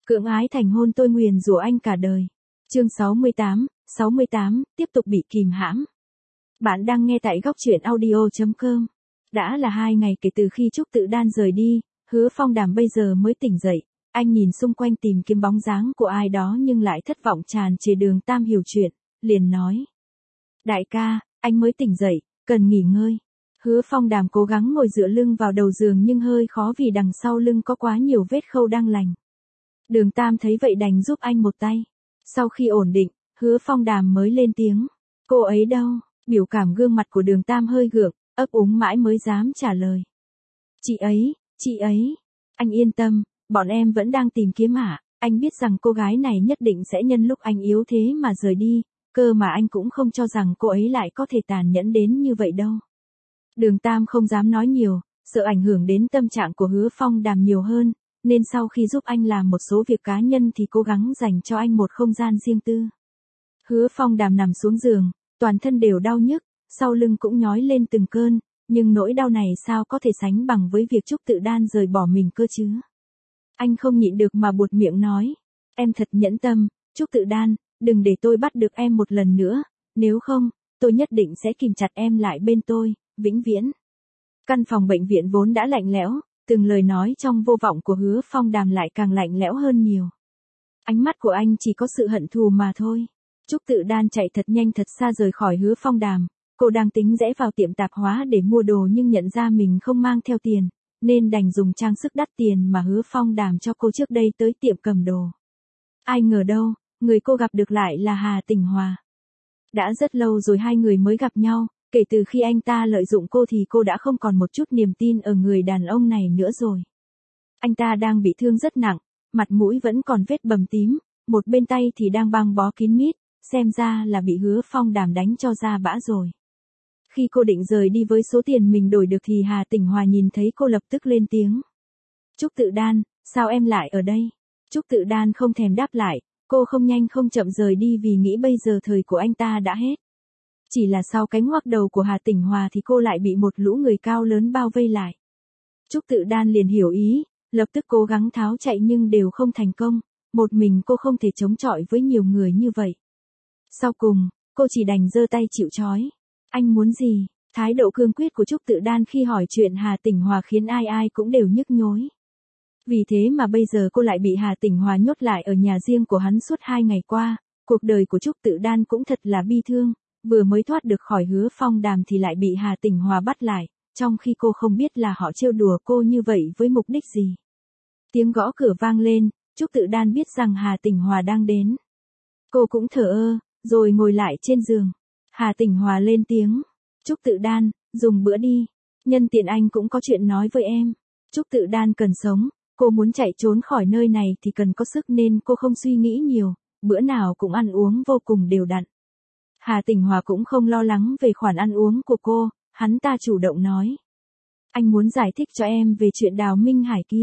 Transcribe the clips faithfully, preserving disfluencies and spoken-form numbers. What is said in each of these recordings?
Cưỡng ái thành hôn tôi nguyền rủa anh cả đời. Chương sáu mươi tám, sáu mươi tám, tiếp tục bị kìm hãm. Bạn đang nghe tại góc truyện audio chấm com. Đã là hai ngày kể từ khi Trúc Tự Đan rời đi, Hứa Phong Đàm bây giờ mới tỉnh dậy. Anh nhìn xung quanh tìm kiếm bóng dáng của ai đó nhưng lại thất vọng tràn trề. Đường Tam hiểu chuyện, liền nói. Đại ca, anh mới tỉnh dậy, cần nghỉ ngơi. Hứa Phong Đàm cố gắng ngồi dựa lưng vào đầu giường nhưng hơi khó vì đằng sau lưng có quá nhiều vết khâu đang lành. Đường Tam thấy vậy đành giúp anh một tay. Sau khi ổn định, Hứa Phong Đàm mới lên tiếng. Cô ấy đâu? Biểu cảm gương mặt của Đường Tam hơi gượng, ấp úng mãi mới dám trả lời. Chị ấy, chị ấy. Anh yên tâm, bọn em vẫn đang tìm kiếm ạ. Anh biết rằng cô gái này nhất định sẽ nhân lúc anh yếu thế mà rời đi, cơ mà anh cũng không cho rằng cô ấy lại có thể tàn nhẫn đến như vậy đâu. Đường Tam không dám nói nhiều, sợ ảnh hưởng đến tâm trạng của Hứa Phong Đàm nhiều hơn, nên sau khi giúp anh làm một số việc cá nhân thì cố gắng dành cho anh một không gian riêng tư. Hứa Phong Đàm nằm xuống giường, toàn thân đều đau nhức, sau lưng cũng nhói lên từng cơn, nhưng nỗi đau này sao có thể sánh bằng với việc Trúc Tự Đan rời bỏ mình cơ chứ. Anh không nhịn được mà buột miệng nói, em thật nhẫn tâm, Trúc Tự Đan, đừng để tôi bắt được em một lần nữa, nếu không, tôi nhất định sẽ kìm chặt em lại bên tôi, vĩnh viễn. Căn phòng bệnh viện vốn đã lạnh lẽo, từng lời nói trong vô vọng của Hứa Phong Đàm lại càng lạnh lẽo hơn nhiều. Ánh mắt của anh chỉ có sự hận thù mà thôi. Trúc Tự Đan chạy thật nhanh thật xa rời khỏi Hứa Phong Đàm, cô đang tính rẽ vào tiệm tạp hóa để mua đồ nhưng nhận ra mình không mang theo tiền, nên đành dùng trang sức đắt tiền mà Hứa Phong Đàm cho cô trước đây tới tiệm cầm đồ. Ai ngờ đâu, người cô gặp được lại là Hà Tỉnh Hòa. Đã rất lâu rồi hai người mới gặp nhau, kể từ khi anh ta lợi dụng cô thì cô đã không còn một chút niềm tin ở người đàn ông này nữa rồi. Anh ta đang bị thương rất nặng, mặt mũi vẫn còn vết bầm tím, một bên tay thì đang băng bó kín mít, xem ra là bị Hứa Phong Đàm đánh cho ra bã rồi. Khi cô định rời đi với số tiền mình đổi được thì Hà Tỉnh Hòa nhìn thấy cô lập tức lên tiếng. Trúc Tự Đan, sao em lại ở đây? Trúc Tự Đan không thèm đáp lại, cô không nhanh không chậm rời đi vì nghĩ bây giờ thời của anh ta đã hết. Chỉ là sau cánh ngoắc đầu của Hà Tỉnh Hòa thì cô lại bị một lũ người cao lớn bao vây lại. Trúc Tự Đan liền hiểu ý, lập tức cố gắng tháo chạy nhưng đều không thành công, một mình cô không thể chống chọi với nhiều người như vậy. Sau cùng, cô chỉ đành giơ tay chịu trói. Anh muốn gì? Thái độ cương quyết của Trúc Tự Đan khi hỏi chuyện Hà Tỉnh Hòa khiến ai ai cũng đều nhức nhối. Vì thế mà bây giờ cô lại bị Hà Tỉnh Hòa nhốt lại ở nhà riêng của hắn suốt hai ngày qua, cuộc đời của Trúc Tự Đan cũng thật là bi thương. Vừa mới thoát được khỏi Hứa Phong Đàm thì lại bị Hà Tỉnh Hòa bắt lại, trong khi cô không biết là họ trêu đùa cô như vậy với mục đích gì. Tiếng gõ cửa vang lên, Trúc Tự Đan biết rằng Hà Tỉnh Hòa đang đến. Cô cũng thở ơ, rồi ngồi lại trên giường. Hà Tỉnh Hòa lên tiếng, Trúc Tự Đan, dùng bữa đi, nhân tiện anh cũng có chuyện nói với em. Trúc Tự Đan cần sống, cô muốn chạy trốn khỏi nơi này thì cần có sức nên cô không suy nghĩ nhiều, bữa nào cũng ăn uống vô cùng đều đặn. Hà Tỉnh Hòa cũng không lo lắng về khoản ăn uống của cô, hắn ta chủ động nói. Anh muốn giải thích cho em về chuyện Đào Minh Hải kia.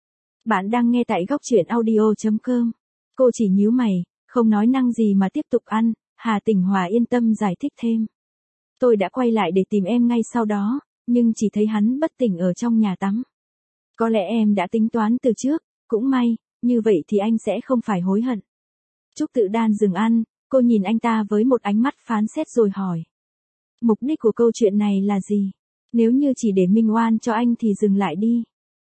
Bạn đang nghe tại góc truyện audio chấm com. Cô chỉ nhíu mày, không nói năng gì mà tiếp tục ăn, Hà Tỉnh Hòa yên tâm giải thích thêm. Tôi đã quay lại để tìm em ngay sau đó, nhưng chỉ thấy hắn bất tỉnh ở trong nhà tắm. Có lẽ em đã tính toán từ trước, cũng may, như vậy thì anh sẽ không phải hối hận. Trúc Tự Đan dừng ăn. Cô nhìn anh ta với một ánh mắt phán xét rồi hỏi. Mục đích của câu chuyện này là gì? Nếu như chỉ để minh oan cho anh thì dừng lại đi.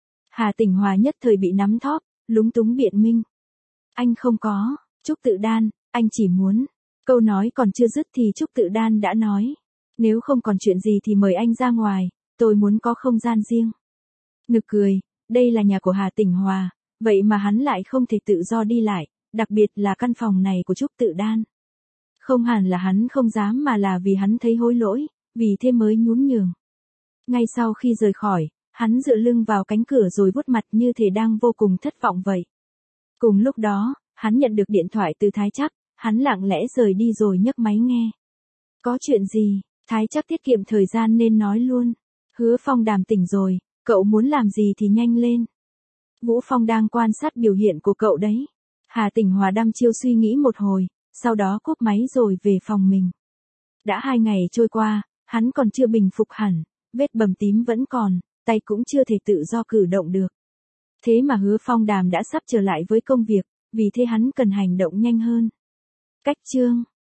Hà Tỉnh Hòa nhất thời bị nắm thóp, lúng túng biện minh. Anh không có, Trúc Tự Đan, anh chỉ muốn. Câu nói còn chưa dứt thì Trúc Tự Đan đã nói. Nếu không còn chuyện gì thì mời anh ra ngoài, tôi muốn có không gian riêng. Nực cười, đây là nhà của Hà Tỉnh Hòa, vậy mà hắn lại không thể tự do đi lại. Đặc biệt là căn phòng này của Trúc Tự Đan. Không hẳn là hắn không dám mà là vì hắn thấy hối lỗi, vì thế mới nhún nhường. Ngay sau khi rời khỏi, hắn dựa lưng vào cánh cửa rồi vuốt mặt như thể đang vô cùng thất vọng vậy. Cùng lúc đó, hắn nhận được điện thoại từ Thái Trắc, hắn lặng lẽ rời đi rồi nhấc máy nghe. Có chuyện gì? Thái Trắc tiết kiệm thời gian nên nói luôn. Hứa Phong Đàm tỉnh rồi, cậu muốn làm gì thì nhanh lên. Vũ Phong đang quan sát biểu hiện của cậu đấy. Hà Tỉnh Hòa đăm chiêu suy nghĩ một hồi, sau đó cúp máy rồi về phòng mình. Đã hai ngày trôi qua, hắn còn chưa bình phục hẳn, vết bầm tím vẫn còn, tay cũng chưa thể tự do cử động được. Thế mà Hứa Phong Đàm đã sắp trở lại với công việc, vì thế hắn cần hành động nhanh hơn. Cách chương